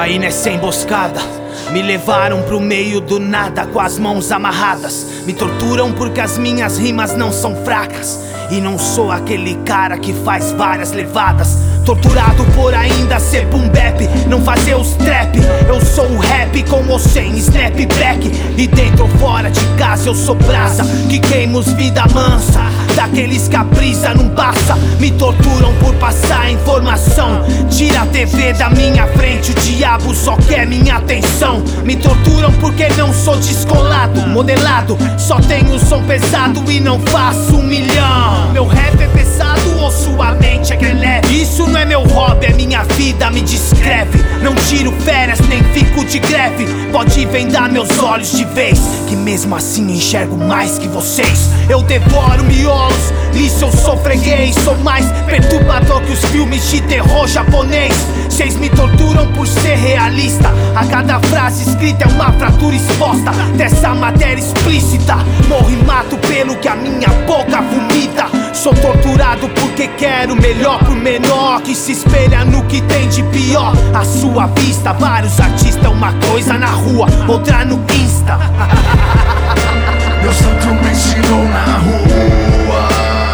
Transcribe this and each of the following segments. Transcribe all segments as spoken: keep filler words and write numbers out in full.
caí nessa emboscada. Me levaram pro meio do nada com as mãos amarradas. Me torturam porque as minhas rimas não são fracas. E não sou aquele cara que faz várias levadas. Torturado por ainda ser boom bap, não fazer os trap. Eu sou o rap com ou sem snapback. E dentro ou fora de casa eu sou brasa que queima os vida mansa. Daqueles que a brisa não passa. Me torturam por passar informação. Tira a T V da minha frente, o diabo só quer minha atenção. Me torturam porque não sou descolado, modelado. Só tenho som pesado e não faço um milhão. Meu rap é pesado ou sua mente é que é leve? Isso não é meu hobby, é minha vida, me descreve. Não tiro férias, nem fico de greve. Pode vendar meus olhos de vez, que mesmo assim enxergo mais que vocês. Eu devoro miolos, nisso eu sou freguês. Sou mais perturbador que os filmes de terror japonês. Cês me torturam por ser realista. A cada frase escrita é uma fratura exposta dessa matéria explícita. Morro e mato pelo que a minha boca vomita. Sou torturado porque quero melhor pro menor, que se espelha no que tem de pior. À sua vista, vários artistas, uma coisa na rua, outra no Insta. Meu santo me ensinou na rua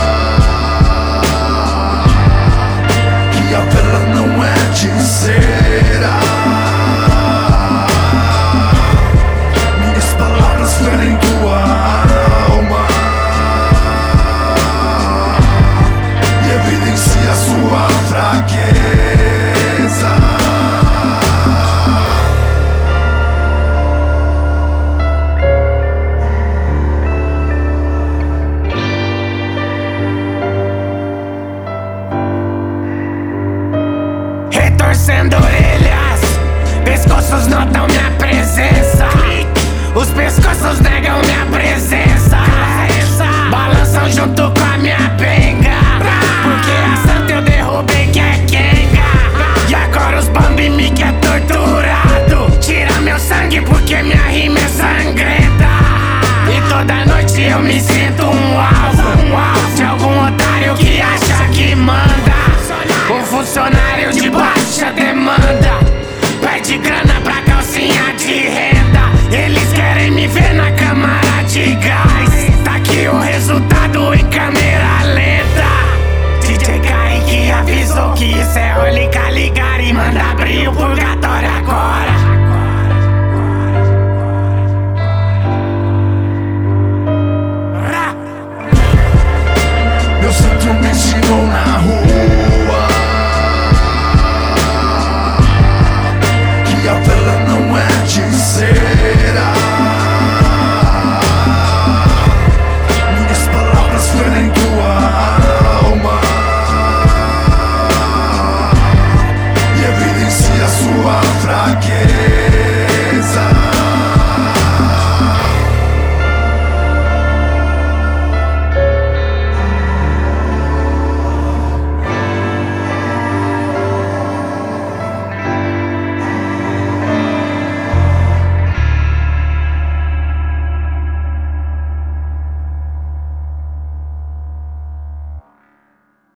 que a pedra não é de cera. Minhas palavras ferem tua alma e evidencia a sua fraqueza. Retorcendo orelhas, pescoços notam minha presença. Os pescoços negam minha presença. Balançam junto com a minha benga, porque a santa eu derrubei que é Kenga. E agora os Bambi me quer torturado. Tira meu sangue porque minha rima é sangrenta. E toda noite eu me sinto um alvo, um alvo de algum otário que acha que manda. Um funcionário de baixa demanda, pede grana pra calcinha de renda. Eles querem me ver na câmara de gás. Tá aqui o resultado em câmera lenta. D J Kaique avisou que isso é Holy Caligari. Manda abrir o purgatório.